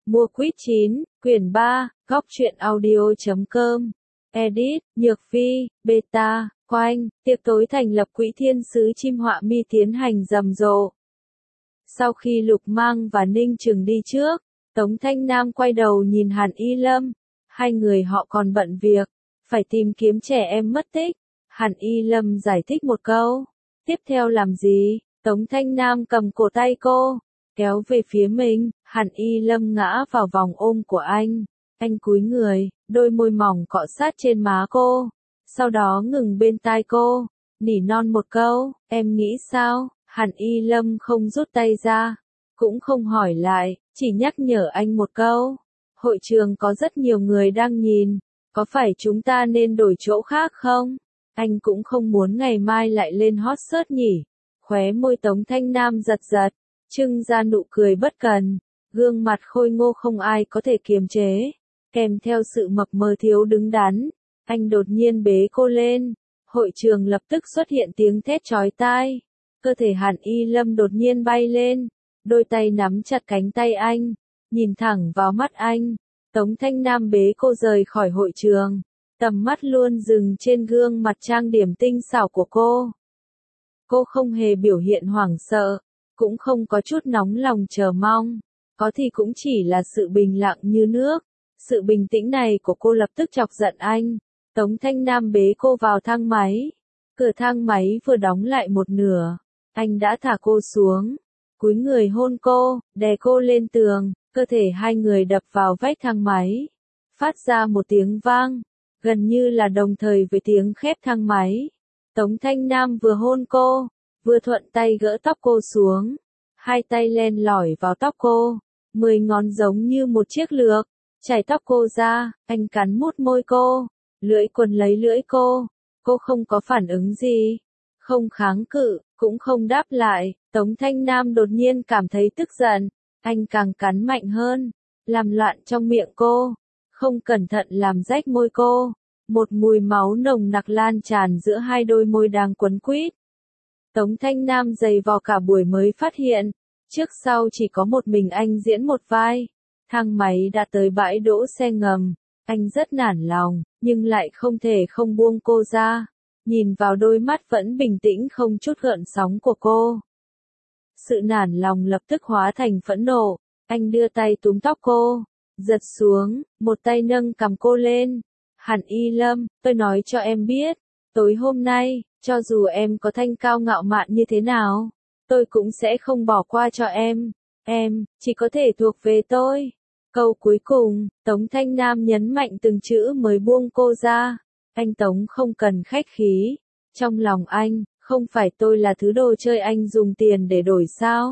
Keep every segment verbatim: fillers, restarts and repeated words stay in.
Mua quýt chín, quyển ba, góc truyện audio chấm com. Edit, Nhược Phi, Beta, Quanh, tiệc tối thành lập quỹ thiên sứ chim họa mi tiến hành rầm rộ. Sau khi Lục Mang và Ninh Trừng đi trước, Tống Thanh Nam quay đầu nhìn Hàn Y Lâm. Hai người họ còn bận việc, phải tìm kiếm trẻ em mất tích. Hàn Y Lâm giải thích một câu. Tiếp theo làm gì? Tống Thanh Nam cầm cổ tay cô, kéo về phía mình. Hàn Y Lâm ngã vào vòng ôm của anh. Anh cúi người, đôi môi mỏng cọ sát trên má cô. Sau đó ngừng bên tai cô, nỉ non một câu, em nghĩ sao? Hàn Y Lâm không rút tay ra, cũng không hỏi lại, chỉ nhắc nhở anh một câu. Hội trường có rất nhiều người đang nhìn, có phải chúng ta nên đổi chỗ khác không? Anh cũng không muốn ngày mai lại lên hot search nhỉ. Khóe môi Tống Thanh Nam giật giật, trưng ra nụ cười bất cần, gương mặt khôi ngô không ai có thể kiềm chế, kèm theo sự mập mờ thiếu đứng đắn. Anh đột nhiên bế cô lên, hội trường lập tức xuất hiện tiếng thét chói tai. Cơ thể Hàn Y Lâm đột nhiên bay lên, đôi tay nắm chặt cánh tay anh, nhìn thẳng vào mắt anh. Tống Thanh Nam bế cô rời khỏi hội trường, tầm mắt luôn dừng trên gương mặt trang điểm tinh xảo của cô. Cô không hề biểu hiện hoảng sợ, cũng không có chút nóng lòng chờ mong, có thì cũng chỉ là sự bình lặng như nước. Sự bình tĩnh này của cô lập tức chọc giận anh. Tống Thanh Nam bế cô vào thang máy. Cửa thang máy vừa đóng lại một nửa, anh đã thả cô xuống, cúi người hôn cô, đè cô lên tường, cơ thể hai người đập vào vách thang máy, phát ra một tiếng vang, gần như là đồng thời với tiếng khép thang máy. Tống Thanh Nam vừa hôn cô, vừa thuận tay gỡ tóc cô xuống, hai tay len lỏi vào tóc cô, mười ngón giống như một chiếc lược, chải tóc cô ra. Anh cắn mút môi cô, lưỡi quần lấy lưỡi cô. Cô không có phản ứng gì, không kháng cự, cũng không đáp lại. Tống Thanh Nam đột nhiên cảm thấy tức giận, anh càng cắn mạnh hơn, làm loạn trong miệng cô, không cẩn thận làm rách môi cô. Một mùi máu nồng nặc lan tràn giữa hai đôi môi đang quấn quýt. Tống Thanh Nam dày vò cả buổi mới phát hiện, trước sau chỉ có một mình anh diễn một vai. Thang máy đã tới bãi đỗ xe ngầm, anh rất nản lòng, nhưng lại không thể không buông cô ra, nhìn vào đôi mắt vẫn bình tĩnh không chút gợn sóng của cô. Sự nản lòng lập tức hóa thành phẫn nộ, anh đưa tay túm tóc cô, giật xuống, một tay nâng cằm cô lên. Hàn Y Lâm, tôi nói cho em biết, tối hôm nay, cho dù em có thanh cao ngạo mạn như thế nào, tôi cũng sẽ không bỏ qua cho em, em, chỉ có thể thuộc về tôi. Câu cuối cùng, Tống Thanh Nam nhấn mạnh từng chữ mới buông cô ra. Anh Tống không cần khách khí. Trong lòng anh, không phải tôi là thứ đồ chơi anh dùng tiền để đổi sao?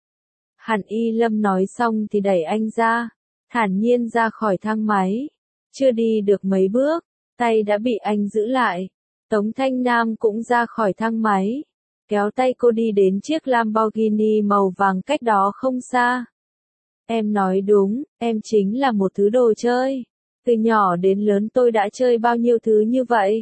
Hàn Y Lâm nói xong thì đẩy anh ra, thản nhiên ra khỏi thang máy. Chưa đi được mấy bước, tay đã bị anh giữ lại. Tống Thanh Nam cũng ra khỏi thang máy, kéo tay cô đi đến chiếc Lamborghini màu vàng cách đó không xa. Em nói đúng, em chính là một thứ đồ chơi. Từ nhỏ đến lớn tôi đã chơi bao nhiêu thứ như vậy.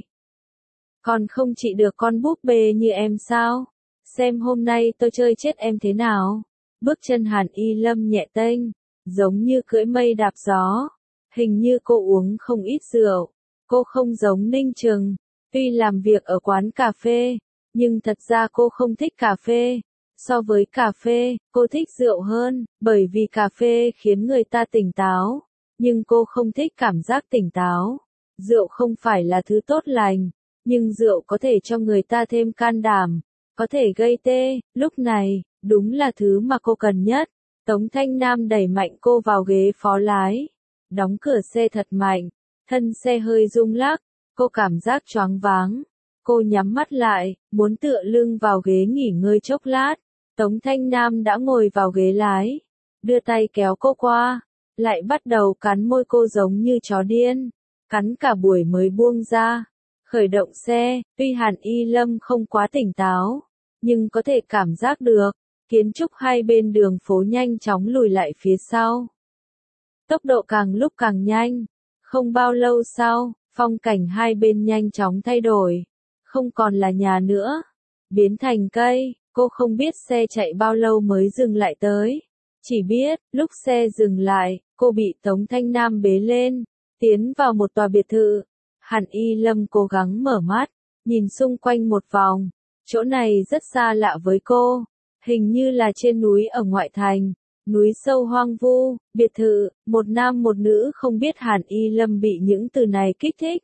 Còn không trị được con búp bê như em sao? Xem hôm nay tôi chơi chết em thế nào? Bước chân Hàn Y Lâm nhẹ tênh, giống như cưỡi mây đạp gió. Hình như cô uống không ít rượu. Cô không giống Ninh Trừng, tuy làm việc ở quán cà phê, nhưng thật ra cô không thích cà phê. So với cà phê, cô thích rượu hơn, bởi vì cà phê khiến người ta tỉnh táo, nhưng cô không thích cảm giác tỉnh táo. Rượu không phải là thứ tốt lành, nhưng rượu có thể cho người ta thêm can đảm, có thể gây tê. Lúc này, đúng là thứ mà cô cần nhất. Tống Thanh Nam đẩy mạnh cô vào ghế phó lái, đóng cửa xe thật mạnh, thân xe hơi rung lắc, cô cảm giác choáng váng. Cô nhắm mắt lại, muốn tựa lưng vào ghế nghỉ ngơi chốc lát. Tống Thanh Nam đã ngồi vào ghế lái, đưa tay kéo cô qua, lại bắt đầu cắn môi cô giống như chó điên, cắn cả buổi mới buông ra. Khởi động xe, tuy Hàn Y Lâm không quá tỉnh táo, nhưng có thể cảm giác được, kiến trúc hai bên đường phố nhanh chóng lùi lại phía sau. Tốc độ càng lúc càng nhanh, không bao lâu sau, phong cảnh hai bên nhanh chóng thay đổi, không còn là nhà nữa, biến thành cây. Cô không biết xe chạy bao lâu mới dừng lại tới. Chỉ biết, lúc xe dừng lại, cô bị Tống Thanh Nam bế lên, tiến vào một tòa biệt thự. Hàn Y Lâm cố gắng mở mắt, nhìn xung quanh một vòng. Chỗ này rất xa lạ với cô, hình như là trên núi ở ngoại thành, núi sâu hoang vu, biệt thự, một nam một nữ. Không biết Hàn Y Lâm bị những từ này kích thích,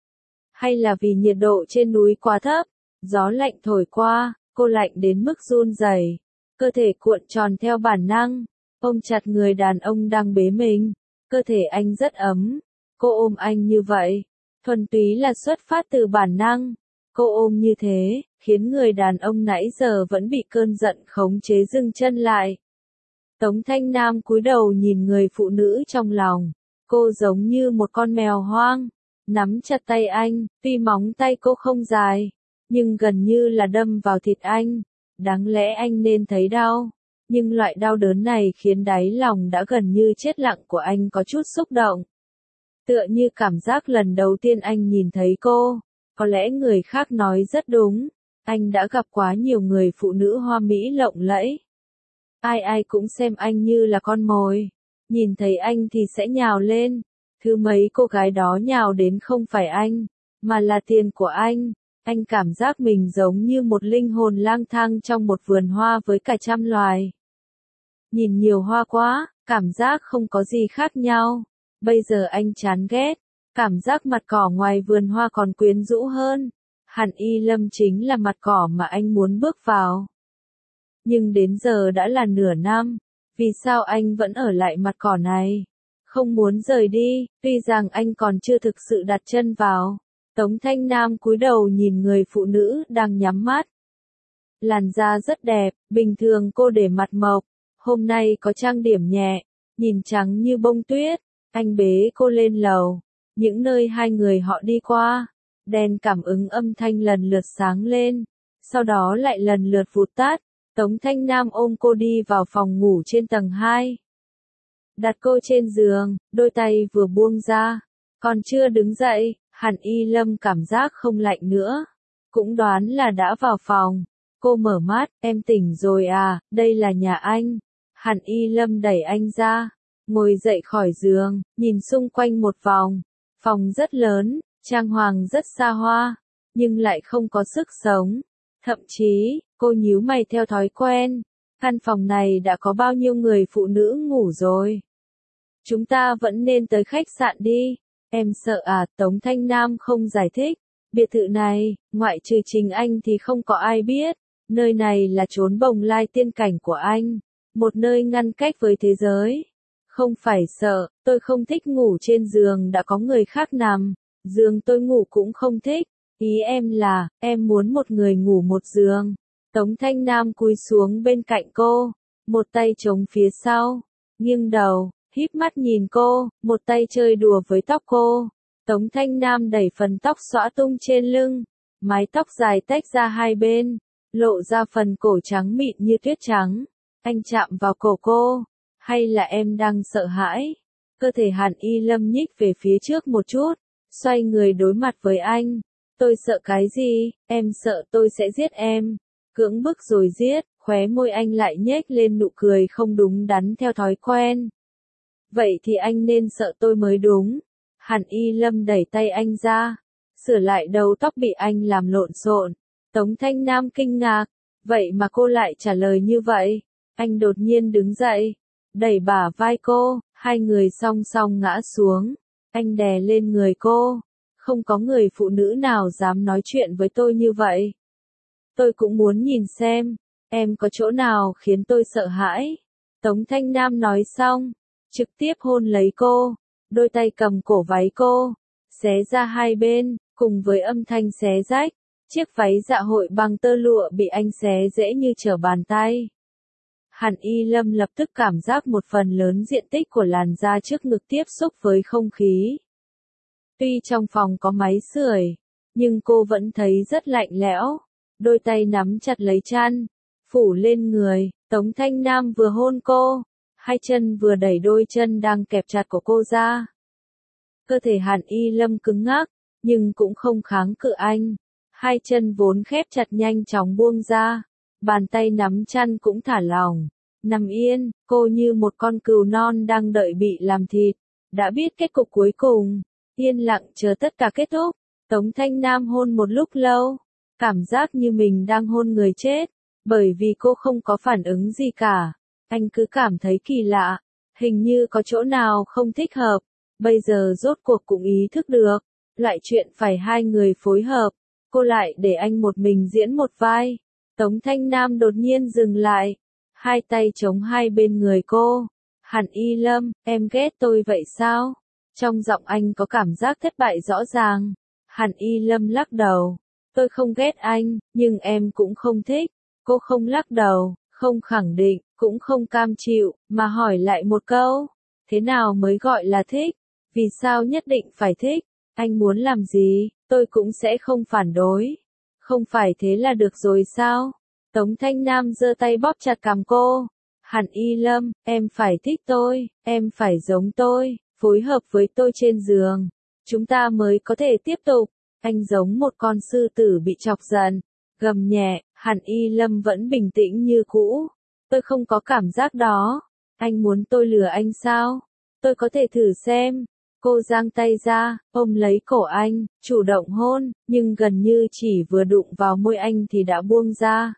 hay là vì nhiệt độ trên núi quá thấp, gió lạnh thổi qua, cô lạnh đến mức run rẩy, cơ thể cuộn tròn theo bản năng, ôm chặt người đàn ông đang bế mình, cơ thể anh rất ấm, cô ôm anh như vậy, thuần túy là xuất phát từ bản năng, cô ôm như thế, khiến người đàn ông nãy giờ vẫn bị cơn giận khống chế dừng chân lại. Tống Thanh Nam cúi đầu nhìn người phụ nữ trong lòng, cô giống như một con mèo hoang, nắm chặt tay anh, tuy móng tay cô không dài, nhưng gần như là đâm vào thịt anh, đáng lẽ anh nên thấy đau, nhưng loại đau đớn này khiến đáy lòng đã gần như chết lặng của anh có chút xúc động. Tựa như cảm giác lần đầu tiên anh nhìn thấy cô, có lẽ người khác nói rất đúng, anh đã gặp quá nhiều người phụ nữ hoa mỹ lộng lẫy. Ai ai cũng xem anh như là con mồi, nhìn thấy anh thì sẽ nhào lên, thứ mấy cô gái đó nhào đến không phải anh, mà là tiền của anh. Anh cảm giác mình giống như một linh hồn lang thang trong một vườn hoa với cả trăm loài. Nhìn nhiều hoa quá, cảm giác không có gì khác nhau. Bây giờ anh chán ghét, cảm giác mặt cỏ ngoài vườn hoa còn quyến rũ hơn. Hàn Y Lâm chính là mặt cỏ mà anh muốn bước vào. Nhưng đến giờ đã là nửa năm, vì sao anh vẫn ở lại mặt cỏ này? Không muốn rời đi, tuy rằng anh còn chưa thực sự đặt chân vào. Tống Thanh Nam cúi đầu nhìn người phụ nữ đang nhắm mắt. Làn da rất đẹp, bình thường cô để mặt mộc, hôm nay có trang điểm nhẹ, nhìn trắng như bông tuyết. Anh bế cô lên lầu, những nơi hai người họ đi qua, đèn cảm ứng âm thanh lần lượt sáng lên, sau đó lại lần lượt vụt tắt. Tống Thanh Nam ôm cô đi vào phòng ngủ trên tầng hai. Đặt cô trên giường, đôi tay vừa buông ra, còn chưa đứng dậy, Hàn Y Lâm cảm giác không lạnh nữa, cũng đoán là đã vào phòng. Cô mở mắt, em tỉnh rồi à, đây là nhà anh. Hàn Y Lâm đẩy anh ra, ngồi dậy khỏi giường, nhìn xung quanh một vòng. Phòng rất lớn, trang hoàng rất xa hoa, nhưng lại không có sức sống. Thậm chí, cô nhíu mày theo thói quen, căn phòng này đã có bao nhiêu người phụ nữ ngủ rồi. Chúng ta vẫn nên tới khách sạn đi. Em sợ à, Tống Thanh Nam không giải thích. Biệt thự này, ngoại trừ chính anh thì không có ai biết. Nơi này là chốn bồng lai tiên cảnh của anh. Một nơi ngăn cách với thế giới. Không phải sợ, tôi không thích ngủ trên giường đã có người khác nằm. Giường tôi ngủ cũng không thích. Ý em là, em muốn một người ngủ một giường. Tống Thanh Nam cúi xuống bên cạnh cô, một tay chống phía sau, nghiêng đầu, híp mắt nhìn cô, một tay chơi đùa với tóc cô. Tống Thanh Nam đẩy phần tóc xõa tung trên lưng, mái tóc dài tách ra hai bên, lộ ra phần cổ trắng mịn như tuyết trắng. Anh chạm vào cổ cô, hay là em đang sợ hãi? Cơ thể Hàn Y Lâm nhích về phía trước một chút, xoay người đối mặt với anh. Tôi sợ cái gì? Em sợ tôi sẽ giết em. Cưỡng bức rồi giết, khóe môi anh lại nhếch lên nụ cười không đúng đắn theo thói quen. Vậy thì anh nên sợ tôi mới đúng. Hàn Y Lâm đẩy tay anh ra, sửa lại đầu tóc bị anh làm lộn xộn. Tống Thanh Nam kinh ngạc, vậy mà cô lại trả lời như vậy. Anh đột nhiên đứng dậy, đẩy bả vai cô, hai người song song ngã xuống. Anh đè lên người cô, không có người phụ nữ nào dám nói chuyện với tôi như vậy. Tôi cũng muốn nhìn xem, em có chỗ nào khiến tôi sợ hãi. Tống Thanh Nam nói xong, trực tiếp hôn lấy cô, đôi tay cầm cổ váy cô, xé ra hai bên, cùng với âm thanh xé rách, chiếc váy dạ hội bằng tơ lụa bị anh xé dễ như trở bàn tay. Hàn Y Lâm lập tức cảm giác một phần lớn diện tích của làn da trước ngực tiếp xúc với không khí. Tuy trong phòng có máy sưởi, nhưng cô vẫn thấy rất lạnh lẽo. Đôi tay nắm chặt lấy chăn, phủ lên người. Tống Thanh Nam vừa hôn cô, hai chân vừa đẩy đôi chân đang kẹp chặt của cô ra. Cơ thể Hàn Y Lâm cứng ngắc, nhưng cũng không kháng cự anh. Hai chân vốn khép chặt nhanh chóng buông ra, bàn tay nắm chăn cũng thả lỏng, Nằm yên, cô như một con cừu non đang đợi bị làm thịt. Đã biết kết cục cuối cùng. Yên lặng chờ tất cả kết thúc. Tống Thanh Nam hôn một lúc lâu. Cảm giác như mình đang hôn người chết. Bởi vì cô không có phản ứng gì cả. Anh cứ cảm thấy kỳ lạ. Hình như có chỗ nào không thích hợp. Bây giờ rốt cuộc cũng ý thức được. Loại chuyện phải hai người phối hợp. Cô lại để anh một mình diễn một vai. Tống Thanh Nam đột nhiên dừng lại. Hai tay chống hai bên người cô. Hàn Y Lâm, em ghét tôi vậy sao? Trong giọng anh có cảm giác thất bại rõ ràng. Hàn Y Lâm lắc đầu. Tôi không ghét anh, nhưng em cũng không thích. Cô không lắc đầu, không khẳng định, cũng không cam chịu, mà hỏi lại một câu. Thế nào mới gọi là thích? Vì sao nhất định phải thích? Anh muốn làm gì, tôi cũng sẽ không phản đối. Không phải thế là được rồi sao? Tống Thanh Nam giơ tay bóp chặt cằm cô. Hàn Y Lâm, em phải thích tôi, em phải giống tôi, phối hợp với tôi trên giường. Chúng ta mới có thể tiếp tục. Anh giống một con sư tử bị chọc giận. Gầm nhẹ, Hàn Y Lâm vẫn bình tĩnh như cũ. Tôi không có cảm giác đó. Anh muốn tôi lừa anh sao? Tôi có thể thử xem. Cô giang tay ra, ôm lấy cổ anh, chủ động hôn, nhưng gần như chỉ vừa đụng vào môi anh thì đã buông ra.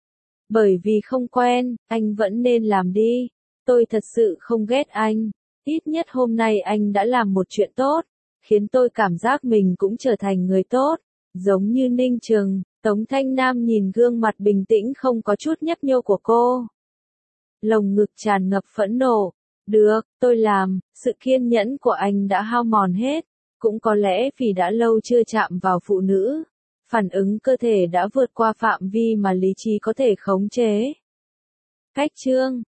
Bởi vì không quen, anh vẫn nên làm đi. Tôi thật sự không ghét anh. Ít nhất hôm nay anh đã làm một chuyện tốt, khiến tôi cảm giác mình cũng trở thành người tốt. Giống như Ninh Trừng, Tống Thanh Nam nhìn gương mặt bình tĩnh không có chút nhấp nhô của cô. Lồng ngực tràn ngập phẫn nộ. Được, tôi làm, sự kiên nhẫn của anh đã hao mòn hết. Cũng có lẽ vì đã lâu chưa chạm vào phụ nữ. Phản ứng cơ thể đã vượt qua phạm vi mà lý trí có thể khống chế. Cách chương